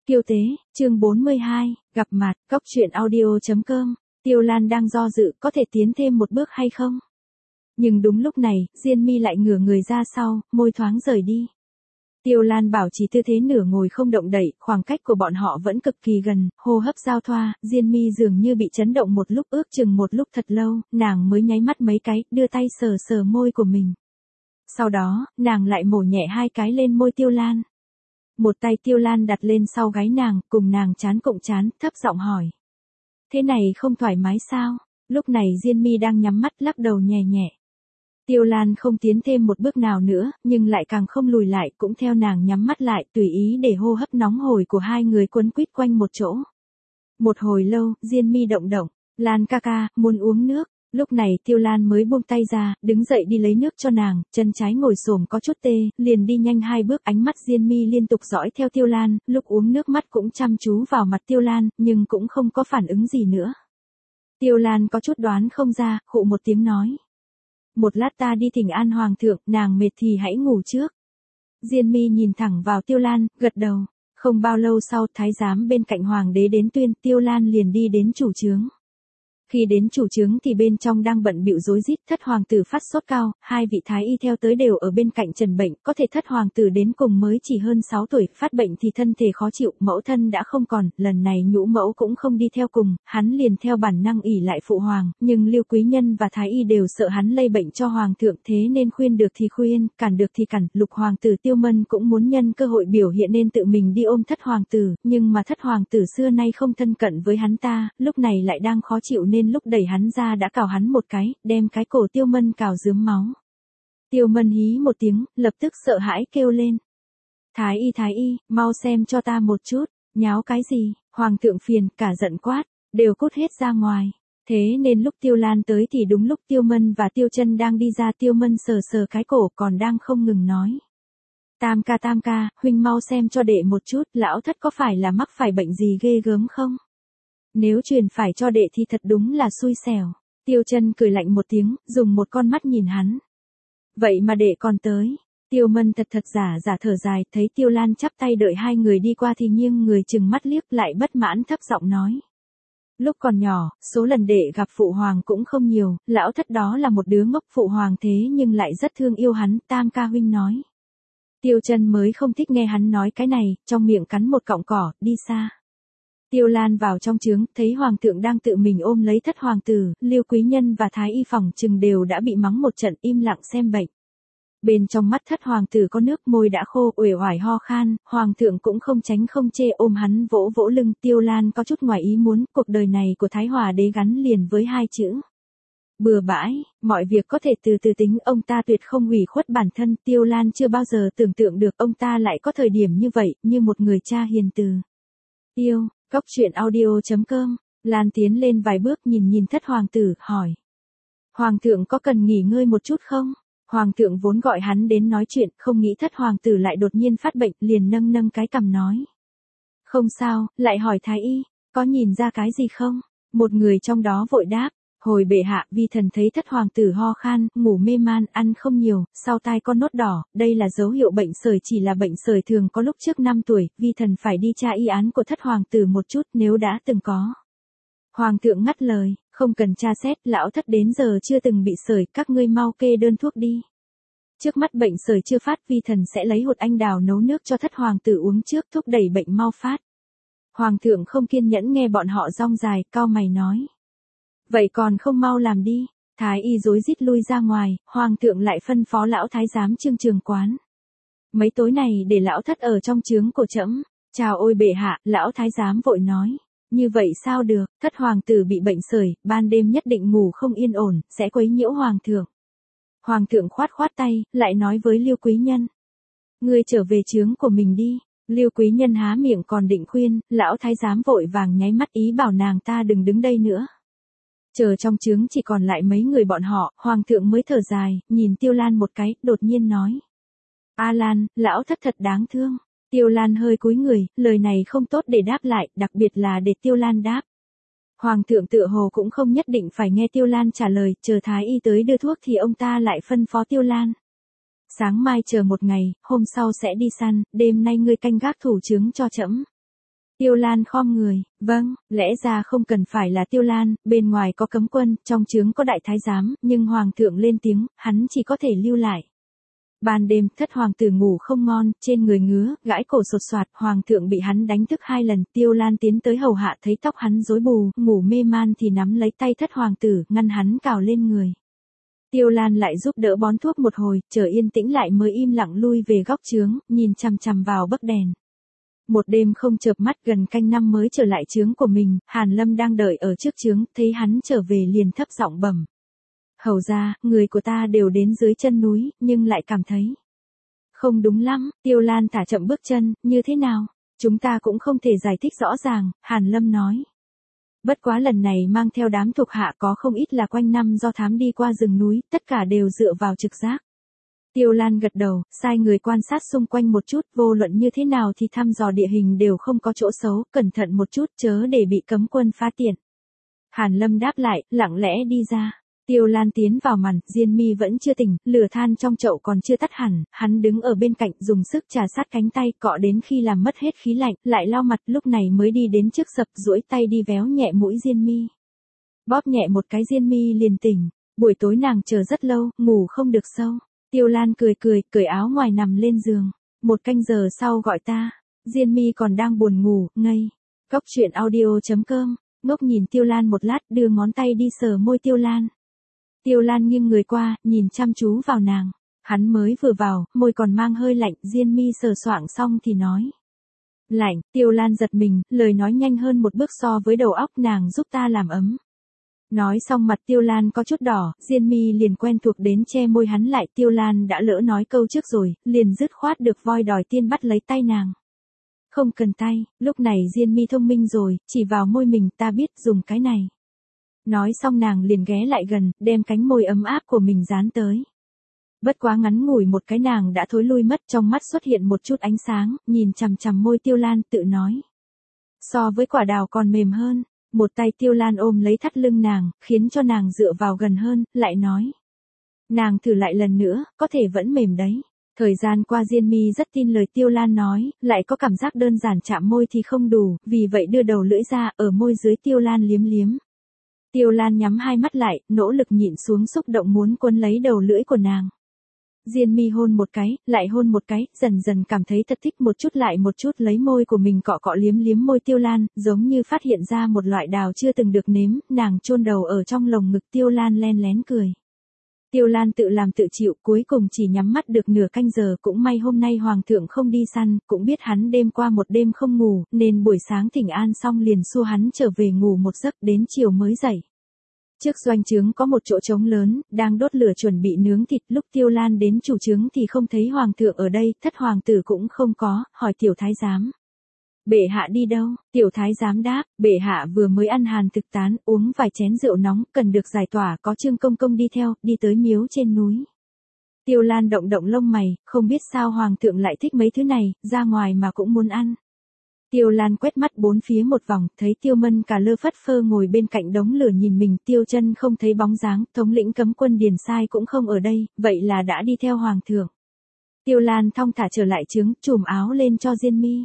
Kiêu tế, chương 42, gặp mặt, cốc truyện audio.com, Tiêu Lan đang do dự có thể tiến thêm một bước hay không. Nhưng đúng lúc này, Diên My lại ngửa người ra sau, môi thoáng rời đi. Tiêu Lan bảo trì tư thế nửa ngồi không động đậy, khoảng cách của bọn họ vẫn cực kỳ gần, hô hấp giao thoa, Diên My dường như bị chấn động một lúc, ước chừng một lúc thật lâu, nàng mới nháy mắt mấy cái, đưa tay sờ sờ môi của mình. Sau đó, nàng lại mổ nhẹ hai cái lên môi Tiêu Lan. Một tay Tiêu Lan đặt lên sau gáy nàng, cùng nàng trán cộng trán, thấp giọng hỏi. Thế này không thoải mái sao? Lúc này Diên My đang nhắm mắt lắc đầu nhẹ nhẹ. Tiêu Lan không tiến thêm một bước nào nữa, nhưng lại càng không lùi lại, cũng theo nàng nhắm mắt lại, tùy ý để hô hấp nóng hổi của hai người quấn quýt quanh một chỗ. Một hồi lâu, Diên My động động, Lan ca ca, muốn uống nước. Lúc này Tiêu Lan mới buông tay ra, đứng dậy đi lấy nước cho nàng, chân trái ngồi xổm có chút tê, liền đi nhanh hai bước, ánh mắt Diên My liên tục dõi theo Tiêu Lan, lúc uống nước mắt cũng chăm chú vào mặt Tiêu Lan, nhưng cũng không có phản ứng gì nữa. Tiêu Lan có chút đoán không ra, khụ một tiếng nói. Một lát ta đi thỉnh an hoàng thượng, nàng mệt thì hãy ngủ trước. Diên My nhìn thẳng vào Tiêu Lan, gật đầu. Không bao lâu sau, thái giám bên cạnh hoàng đế đến tuyên, Tiêu Lan liền đi đến chủ trướng. Khi đến chủ trướng thì bên trong đang bận bịu rối rít, thất hoàng tử phát sốt cao, hai vị thái y theo tới đều ở bên cạnh trần bệnh, có thể thất hoàng tử đến cùng mới chỉ hơn 6 tuổi, phát bệnh thì thân thể khó chịu, mẫu thân đã không còn, lần này nhũ mẫu cũng không đi theo cùng, hắn liền theo bản năng ỷ lại phụ hoàng, nhưng Lưu Quý Nhân và thái y đều sợ hắn lây bệnh cho hoàng thượng, thế nên khuyên được thì khuyên, cản được thì cản, lục hoàng tử Tiêu Mân cũng muốn nhân cơ hội biểu hiện nên tự mình đi ôm thất hoàng tử, nhưng mà thất hoàng tử xưa nay không thân cận với hắn ta, lúc này lại đang khó chịu nên lúc đẩy hắn ra đã cào hắn một cái, đem cái cổ Tiêu Mân cào rướm máu. Tiêu Mân hí một tiếng, lập tức sợ hãi kêu lên. Thái y, mau xem cho ta một chút, nháo cái gì, hoàng thượng phiền, cả giận quát, đều cút hết ra ngoài. Thế nên lúc Tiêu Lan tới thì đúng lúc Tiêu Mân và Tiêu Chân đang đi ra, Tiêu Mân sờ sờ cái cổ còn đang không ngừng nói. Tam ca, huynh mau xem cho đệ một chút, lão thất có phải là mắc phải bệnh gì ghê gớm không? Nếu truyền phải cho đệ thì thật đúng là xui xẻo. Tiêu Chân cười lạnh một tiếng, dùng một con mắt nhìn hắn. Vậy mà đệ còn tới. Tiêu Mân thật giả thở dài, thấy Tiêu Lan chắp tay đợi hai người đi qua thì nghiêng người chừng mắt liếc lại bất mãn thấp giọng nói. Lúc còn nhỏ, số lần đệ gặp phụ hoàng cũng không nhiều, lão thất đó là một đứa ngốc, phụ hoàng thế nhưng lại rất thương yêu hắn, Tam ca huynh nói. Tiêu Chân mới không thích nghe hắn nói cái này, trong miệng cắn một cọng cỏ, đi xa. Tiêu Lan vào trong trướng, thấy hoàng thượng đang tự mình ôm lấy thất hoàng tử, Lưu Quý Nhân và thái y phòng chừng đều đã bị mắng một trận, im lặng xem bệnh. Bên trong mắt thất hoàng tử có nước, môi đã khô, uể oải ho khan, hoàng thượng cũng không tránh không chê ôm hắn vỗ vỗ lưng. Tiêu Lan có chút ngoài ý muốn, cuộc đời này của Thái Hòa đế gắn liền với hai chữ. Bừa bãi, mọi việc có thể từ từ tính, ông ta tuyệt không hủy khuất bản thân. Tiêu Lan chưa bao giờ tưởng tượng được ông ta lại có thời điểm như vậy, như một người cha hiền từ. Cốc truyện audio.com, Lan tiến lên vài bước nhìn thất hoàng tử, hỏi. Hoàng thượng có cần nghỉ ngơi một chút không? Hoàng thượng vốn gọi hắn đến nói chuyện, không nghĩ thất hoàng tử lại đột nhiên phát bệnh, liền nâng cái cằm nói. Không sao, lại hỏi thái y, có nhìn ra cái gì không? Một người trong đó vội đáp. Hồi bệ hạ, vi thần thấy thất hoàng tử ho khan, ngủ mê man, ăn không nhiều, sau tai có nốt đỏ, đây là dấu hiệu bệnh sởi, chỉ là bệnh sởi thường có lúc trước 5 tuổi, vi thần phải đi tra y án của thất hoàng tử một chút nếu đã từng có. Hoàng thượng ngắt lời, không cần tra xét, lão thất đến giờ chưa từng bị sởi, các ngươi mau kê đơn thuốc đi. Trước mắt bệnh sởi chưa phát, vi thần sẽ lấy hột anh đào nấu nước cho thất hoàng tử uống trước, thúc đẩy bệnh mau phát. Hoàng thượng không kiên nhẫn nghe bọn họ rong dài, cau mày nói. Vậy còn không mau làm đi. Thái y rối rít lui ra ngoài, hoàng thượng lại phân phó lão thái giám Trương Trường Quán. Mấy tối này để lão thất ở trong trướng của trẫm. Chào ôi bệ hạ, lão thái giám vội nói. Như vậy sao được, thất hoàng tử bị bệnh sởi, ban đêm nhất định ngủ không yên ổn, sẽ quấy nhiễu hoàng thượng. Hoàng thượng khoát tay, lại nói với Lưu Quý Nhân. Ngươi trở về trướng của mình đi. Lưu Quý Nhân há miệng còn định khuyên, lão thái giám vội vàng nháy mắt ý bảo nàng ta đừng đứng đây nữa. Chờ trong trướng chỉ còn lại mấy người bọn họ, hoàng thượng mới thở dài, nhìn Tiêu Lan một cái, đột nhiên nói. A Lan, lão thất thật đáng thương. Tiêu Lan hơi cúi người, lời này không tốt để đáp lại, đặc biệt là để Tiêu Lan đáp. Hoàng thượng tựa hồ cũng không nhất định phải nghe Tiêu Lan trả lời, chờ thái y tới đưa thuốc thì ông ta lại phân phó Tiêu Lan. Sáng mai chờ một ngày, hôm sau sẽ đi săn, đêm nay ngươi canh gác thủ trướng cho trẫm. Tiêu Lan khom người, vâng, lẽ ra không cần phải là Tiêu Lan, bên ngoài có cấm quân, trong trướng có đại thái giám, nhưng hoàng thượng lên tiếng, hắn chỉ có thể lưu lại. Ban đêm, thất hoàng tử ngủ không ngon, trên người ngứa, gãi cổ sột soạt, hoàng thượng bị hắn đánh thức 2 lần, Tiêu Lan tiến tới hầu hạ thấy tóc hắn rối bù, ngủ mê man thì nắm lấy tay thất hoàng tử, ngăn hắn cào lên người. Tiêu Lan lại giúp đỡ bón thuốc một hồi, chờ yên tĩnh lại mới im lặng lui về góc trướng, nhìn chằm chằm vào bấc đèn. Một đêm không chợp mắt gần canh năm mới trở lại trướng của mình, Hàn Lâm đang đợi ở trước trướng, thấy hắn trở về liền thấp giọng bẩm. Hầu ra, người của ta đều đến dưới chân núi, nhưng lại cảm thấy không đúng lắm. Tiêu Lan thả chậm bước chân, như thế nào? Chúng ta cũng không thể giải thích rõ ràng, Hàn Lâm nói. Bất quá lần này mang theo đám thuộc hạ có không ít là quanh năm do thám đi qua rừng núi, tất cả đều dựa vào trực giác. Tiêu Lan gật đầu, sai người quan sát xung quanh một chút, vô luận như thế nào thì thăm dò địa hình đều không có chỗ xấu, cẩn thận một chút chớ để bị cấm quân phá tiện. Hàn Lâm đáp lại, lặng lẽ đi ra. Tiêu Lan tiến vào màn, Diên Mi vẫn chưa tỉnh, lửa than trong chậu còn chưa tắt hẳn, hắn đứng ở bên cạnh dùng sức trà sát cánh tay cọ đến khi làm mất hết khí lạnh, lại lau mặt lúc này mới đi đến trước sập duỗi tay đi véo nhẹ mũi Diên Mi. Bóp nhẹ một cái Diên Mi liền tỉnh, buổi tối nàng chờ rất lâu, ngủ không được sâu. Tiêu Lan cười cười, cởi áo ngoài nằm lên giường. 1 canh giờ sau gọi ta, Diên Mi còn đang buồn ngủ, ngây. Cóc truyện audio.com, ngốc nhìn Tiêu Lan một lát đưa ngón tay đi sờ môi Tiêu Lan. Tiêu Lan nghiêng người qua, nhìn chăm chú vào nàng. Hắn mới vừa vào, môi còn mang hơi lạnh, Diên Mi sờ soạng xong thì nói. Lạnh, Tiêu Lan giật mình, lời nói nhanh hơn một bước so với đầu óc nàng giúp ta làm ấm. Nói xong mặt Tiêu Lan có chút đỏ, Diên Mi liền quen thuộc đến che môi hắn lại. Tiêu Lan đã lỡ nói câu trước rồi, liền dứt khoát được voi đòi tiên bắt lấy tay nàng. Không cần tay, lúc này Diên Mi thông minh rồi, chỉ vào môi mình, ta biết dùng cái này. Nói xong nàng liền ghé lại gần, đem cánh môi ấm áp của mình dán tới. Bất quá ngắn ngủi một cái nàng đã thối lui mất, trong mắt xuất hiện một chút ánh sáng, nhìn chằm chằm môi Tiêu Lan tự nói. So với quả đào còn mềm hơn. Một tay Tiêu Lan ôm lấy thắt lưng nàng, khiến cho nàng dựa vào gần hơn, lại nói. Nàng thử lại lần nữa, có thể vẫn mềm đấy. Thời gian qua Diên Mi rất tin lời Tiêu Lan nói, lại có cảm giác đơn giản chạm môi thì không đủ, vì vậy đưa đầu lưỡi ra, ở môi dưới Tiêu Lan liếm liếm. Tiêu Lan nhắm hai mắt lại, nỗ lực nhịn xuống xúc động muốn quấn lấy đầu lưỡi của nàng. Diên Mi hôn một cái, lại hôn một cái, dần dần cảm thấy thật thích một chút lại một chút lấy môi của mình cọ cọ liếm liếm môi Tiêu Lan, giống như phát hiện ra một loại đào chưa từng được nếm, nàng chôn đầu ở trong lồng ngực Tiêu Lan len lén cười. Tiêu Lan tự làm tự chịu, cuối cùng chỉ nhắm mắt được nửa canh giờ, cũng may hôm nay hoàng thượng không đi săn, cũng biết hắn đêm qua một đêm không ngủ, nên buổi sáng thỉnh an xong liền xua hắn trở về ngủ một giấc đến chiều mới dậy. Trước doanh trướng có một chỗ trống lớn, đang đốt lửa chuẩn bị nướng thịt, lúc Tiêu Lan đến chủ trướng thì không thấy hoàng thượng ở đây, thất hoàng tử cũng không có, hỏi tiểu thái giám. Bệ hạ đi đâu? Tiểu thái giám đáp, bệ hạ vừa mới ăn hàn thực tán, uống vài chén rượu nóng, cần được giải tỏa, có Trương công công đi theo, đi tới miếu trên núi. Tiêu Lan động động lông mày, không biết sao hoàng thượng lại thích mấy thứ này, ra ngoài mà cũng muốn ăn. Tiêu Lan quét mắt bốn phía một vòng, thấy Tiêu Mân cả lơ phất phơ ngồi bên cạnh đống lửa nhìn mình, Tiêu Chân không thấy bóng dáng, thống lĩnh cấm quân Điền Sai cũng không ở đây, vậy là đã đi theo hoàng thượng. Tiêu Lan thong thả trở lại trướng, chùm áo lên cho Diên Mi.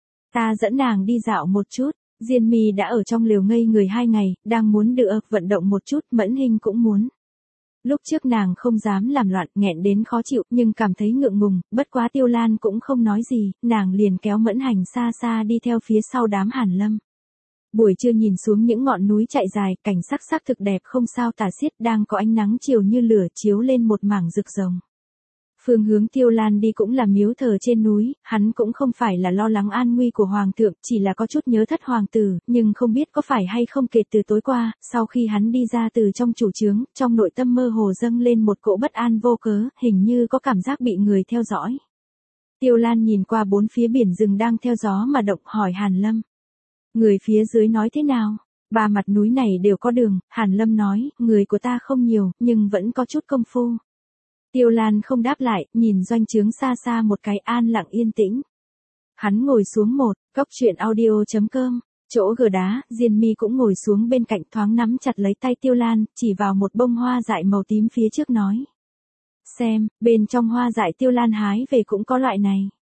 Ta dẫn nàng đi dạo một chút. Diên Mi đã ở trong lều ngây người 2 ngày, đang muốn được vận động một chút, Mẫn Hinh cũng muốn. Lúc trước nàng không dám làm loạn, nghẹn đến khó chịu, nhưng cảm thấy ngượng ngùng, bất quá Tiêu Lan cũng không nói gì, nàng liền kéo Mẫn Hành xa xa đi theo phía sau đám Hàn Lâm. Buổi trưa nhìn xuống những ngọn núi chạy dài, cảnh sắc sắc thực đẹp không sao tả xiết, đang có ánh nắng chiều như lửa chiếu lên một mảng rực rồng. Phương hướng Tiêu Lan đi cũng là miếu thờ trên núi, hắn cũng không phải là lo lắng an nguy của hoàng thượng, chỉ là có chút nhớ thất hoàng tử, nhưng không biết có phải hay không kể từ tối qua, sau khi hắn đi ra từ trong chủ trướng, trong nội tâm mơ hồ dâng lên một cỗ bất an vô cớ, hình như có cảm giác bị người theo dõi. Tiêu Lan nhìn qua bốn phía biển rừng đang theo gió mà động, hỏi Hàn Lâm. Người phía dưới nói thế nào? 3 mặt núi này đều có đường, Hàn Lâm nói, người của ta không nhiều, nhưng vẫn có chút công phu. Tiêu Lan không đáp lại, nhìn doanh trướng xa xa một cái, an lặng yên tĩnh. Hắn ngồi xuống cóc truyện audio.com, chỗ gờ đá, Diên Mi cũng ngồi xuống bên cạnh, thoáng nắm chặt lấy tay Tiêu Lan, chỉ vào một bông hoa dại màu tím phía trước nói. Xem, bên trong hoa dại Tiêu Lan hái về cũng có loại này.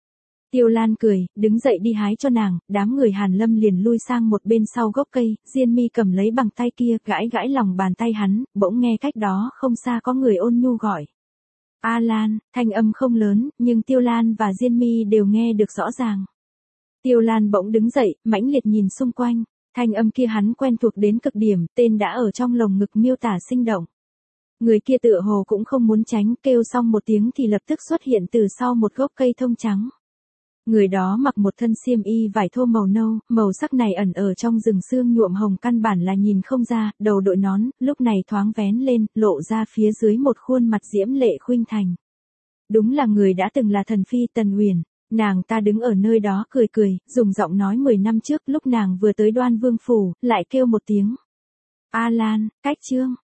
Tiêu Lan cười, đứng dậy đi hái cho nàng, đám người Hàn Lâm liền lui sang một bên sau gốc cây, Diên Mi cầm lấy bằng tay kia, gãi gãi lòng bàn tay hắn, bỗng nghe cách đó không xa có người ôn nhu gọi. A Lan, thanh âm không lớn, nhưng Tiêu Lan và Diên Mi đều nghe được rõ ràng. Tiêu Lan bỗng đứng dậy, mãnh liệt nhìn xung quanh, thanh âm kia hắn quen thuộc đến cực điểm, tên đã ở trong lồng ngực miêu tả sinh động. Người kia tựa hồ cũng không muốn tránh, kêu xong một tiếng thì lập tức xuất hiện từ sau một gốc cây thông trắng. Người đó mặc một thân xiêm y vải thô màu nâu, màu sắc này ẩn ở trong rừng sương nhuộm hồng căn bản là nhìn không ra, đầu đội nón, lúc này thoáng vén lên, lộ ra phía dưới một khuôn mặt diễm lệ khuynh thành. Đúng là người đã từng là thần phi Tần Uyển, nàng ta đứng ở nơi đó cười cười, dùng giọng nói 10 năm trước lúc nàng vừa tới Đoan Vương Phủ, lại kêu một tiếng. A Lan, cách Trương,